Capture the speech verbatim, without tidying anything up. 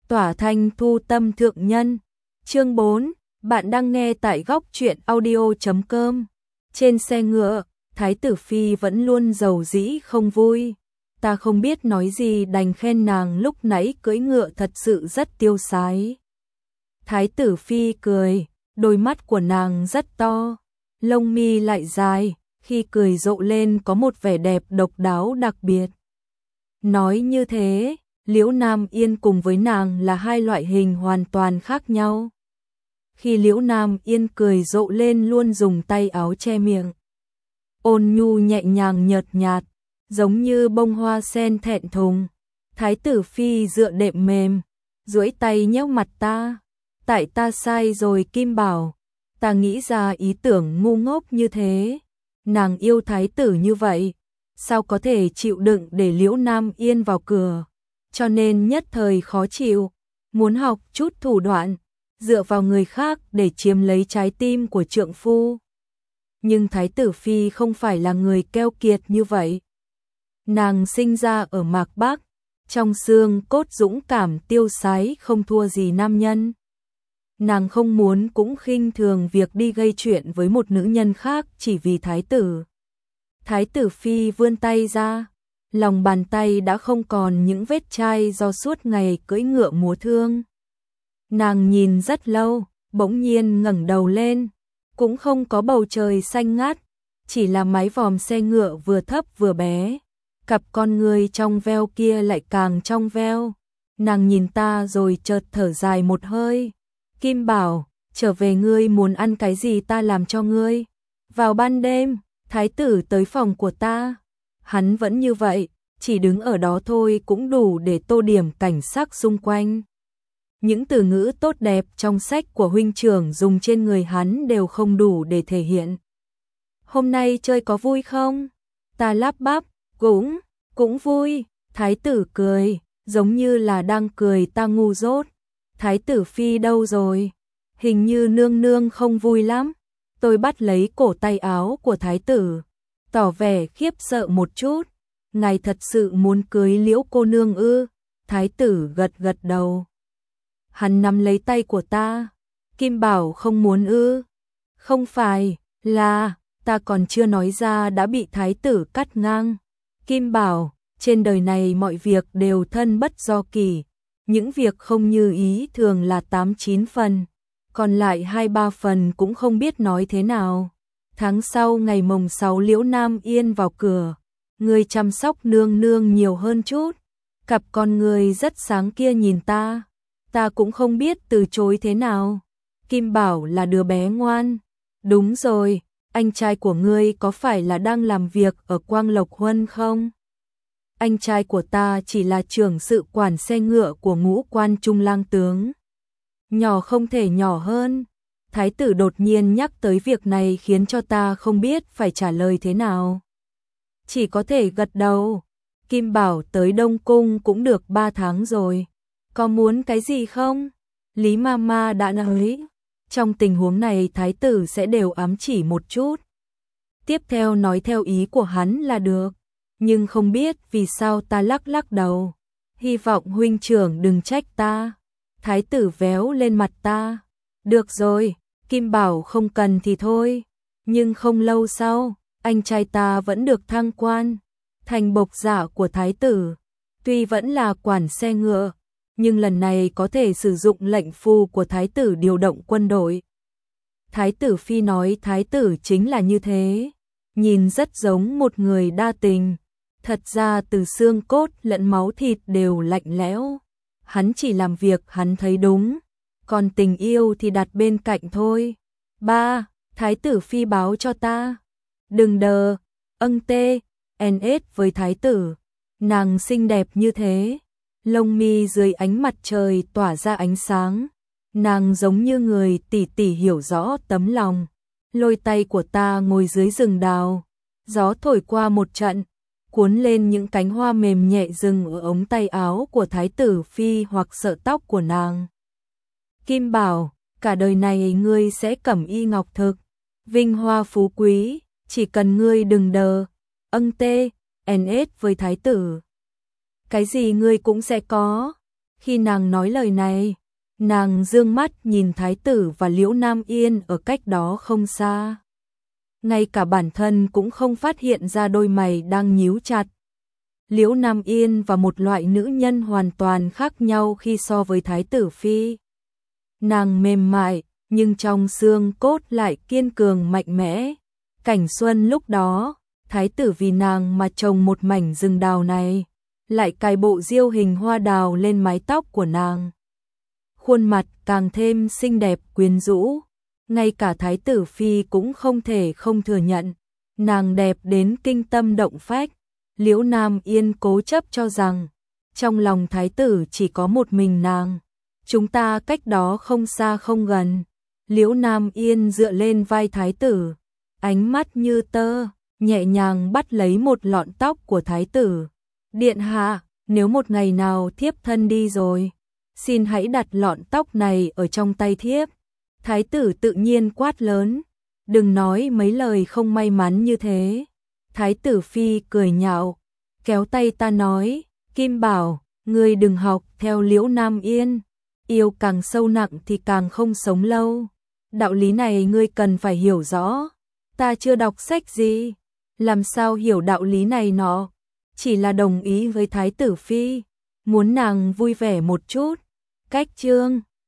Tỏa thanh thu tâm thượng nhân. Chương bốn, bạn đang nghe tại góc truyện audio chấm com. Trên xe ngựa, Thái tử phi vẫn luôn giàu dĩ không vui. Ta không biết nói gì đành khen nàng lúc nãy cưỡi ngựa thật sự rất tiêu sái. Thái tử phi cười, đôi mắt của nàng rất to, lông mi lại dài, khi cười rộ lên có một vẻ đẹp độc đáo đặc biệt. Nói như thế, Liễu Nam Yên cùng với nàng là hai loại hình hoàn toàn khác nhau. Khi Liễu Nam Yên cười rộ lên luôn dùng tay áo che miệng, ôn nhu nhẹ nhàng nhợt nhạt, giống như bông hoa sen thẹn thùng. Thái tử phi dựa đệm mềm, duỗi tay nhéo mặt ta. Tại ta sai rồi Kim Bảo, ta nghĩ ra ý tưởng ngu ngốc như thế. Nàng yêu thái tử như vậy, sao có thể chịu đựng để Liễu Nam Yên vào cửa, cho nên nhất thời khó chịu, muốn học chút thủ đoạn, dựa vào người khác để chiếm lấy trái tim của trượng phu. Nhưng thái tử phi không phải là người keo kiệt như vậy. Nàng sinh ra ở Mạc Bắc, trong xương cốt dũng cảm tiêu sái không thua gì nam nhân. Nàng không muốn cũng khinh thường việc đi gây chuyện với một nữ nhân khác chỉ vì thái tử. Thái tử phi vươn tay ra, lòng bàn tay đã không còn những vết chai do suốt ngày cưỡi ngựa múa thương. Nàng nhìn rất lâu, bỗng nhiên ngẩng đầu lên, cũng không có bầu trời xanh ngát, chỉ là mái vòm xe ngựa vừa thấp vừa bé. Cặp con người trong veo kia lại càng trong veo. Nàng nhìn ta rồi chợt thở dài một hơi. Kim Bảo, trở về ngươi muốn ăn cái gì ta làm cho ngươi. Vào ban đêm, thái tử tới phòng của ta. Hắn vẫn như vậy, chỉ đứng ở đó thôi cũng đủ để tô điểm cảnh sắc xung quanh. Những từ ngữ tốt đẹp trong sách của huynh trưởng dùng trên người hắn đều không đủ để thể hiện. Hôm nay chơi có vui không? Ta lắp bắp, cũng, cũng vui. Thái tử cười, giống như là đang cười ta ngu dốt. Thái tử phi đâu rồi? Hình như nương nương không vui lắm. Tôi bắt lấy cổ tay áo của thái tử, tỏ vẻ khiếp sợ một chút. Ngài thật sự muốn cưới Liễu cô nương ư? Thái tử gật gật đầu. Hắn nắm lấy tay của ta. Kim Bảo không muốn ư? Không phải, là, ta còn chưa nói ra đã bị thái tử cắt ngang. Kim Bảo, trên đời này mọi việc đều thân bất do kỷ. Những việc không như ý thường là tám chín phần, còn lại hai ba phần cũng không biết nói thế nào. Tháng sau ngày mồng sáu Liễu Nam Yên vào cửa, người chăm sóc nương nương nhiều hơn chút. Cặp con người rất sáng kia nhìn ta, ta cũng không biết từ chối thế nào. Kim Bảo là đứa bé ngoan. Đúng rồi, anh trai của ngươi có phải là đang làm việc ở Quang Lộc Huân không? Anh trai của ta chỉ là trưởng sự quản xe ngựa của Ngũ Quan Trung lang tướng. Nhỏ không thể nhỏ hơn. Thái tử đột nhiên nhắc tới việc này khiến cho ta không biết phải trả lời thế nào. Chỉ có thể gật đầu. Kim Bảo tới Đông Cung cũng được ba tháng rồi. Có muốn cái gì không? Lý Mama đã nói. Trong tình huống này thái tử sẽ đều ám chỉ một chút. Tiếp theo nói theo ý của hắn là được. Nhưng không biết vì sao ta lắc lắc đầu. Hy vọng huynh trưởng đừng trách ta. Thái tử véo lên mặt ta. Được rồi, Kim Bảo không cần thì thôi. Nhưng không lâu sau, anh trai ta vẫn được thăng quan thành bộc giả của thái tử. Tuy vẫn là quản xe ngựa, nhưng lần này có thể sử dụng lệnh phu của thái tử điều động quân đội. Thái tử phi nói thái tử chính là như thế. Nhìn rất giống một người đa tình. Thật ra từ xương cốt lẫn máu thịt đều lạnh lẽo. Hắn chỉ làm việc hắn thấy đúng, còn tình yêu thì đặt bên cạnh thôi. Ba, thái tử phi báo cho ta. Đừng đờ, âng tê, en ết với thái tử. Nàng xinh đẹp như thế, lông mi dưới ánh mặt trời tỏa ra ánh sáng. Nàng giống như người tỉ tỉ hiểu rõ tấm lòng. Lôi tay của ta ngồi dưới rừng đào. Gió thổi qua một trận, cuốn lên những cánh hoa mềm nhẹ rừng ở ống tay áo của thái tử phi hoặc sợ tóc của nàng. Kim Bảo, cả đời này ngươi sẽ cẩm y ngọc thực, vinh hoa phú quý, chỉ cần ngươi đừng đờ, âng tê, en ết với thái tử. Cái gì ngươi cũng sẽ có. Khi nàng nói lời này, nàng dương mắt nhìn thái tử và Liễu Nam Yên ở cách đó không xa. Ngay cả bản thân cũng không phát hiện ra đôi mày đang nhíu chặt. Liễu Nam Yên và một loại nữ nhân hoàn toàn khác nhau khi so với thái tử phi. Nàng mềm mại, nhưng trong xương cốt lại kiên cường mạnh mẽ. Cảnh xuân lúc đó, thái tử vì nàng mà trồng một mảnh rừng đào này, lại cài bộ diêu hình hoa đào lên mái tóc của nàng. Khuôn mặt càng thêm xinh đẹp quyến rũ, ngay cả thái tử phi cũng không thể không thừa nhận, nàng đẹp đến kinh tâm động phách. Liễu Nam Yên cố chấp cho rằng, trong lòng thái tử chỉ có một mình nàng, chúng ta cách đó không xa không gần. Liễu Nam Yên dựa lên vai thái tử, ánh mắt như tơ, nhẹ nhàng bắt lấy một lọn tóc của thái tử. Điện hạ, nếu một ngày nào thiếp thân đi rồi, xin hãy đặt lọn tóc này ở trong tay thiếp. Thái tử tự nhiên quát lớn, đừng nói mấy lời không may mắn như thế. Thái tử phi cười nhạo, kéo tay ta nói, Kim Bảo, ngươi đừng học theo Liễu Nam Yên, yêu càng sâu nặng thì càng không sống lâu. Đạo lý này ngươi cần phải hiểu rõ, ta chưa đọc sách gì, làm sao hiểu đạo lý này nọ, chỉ là đồng ý với thái tử phi, muốn nàng vui vẻ một chút. Cách chương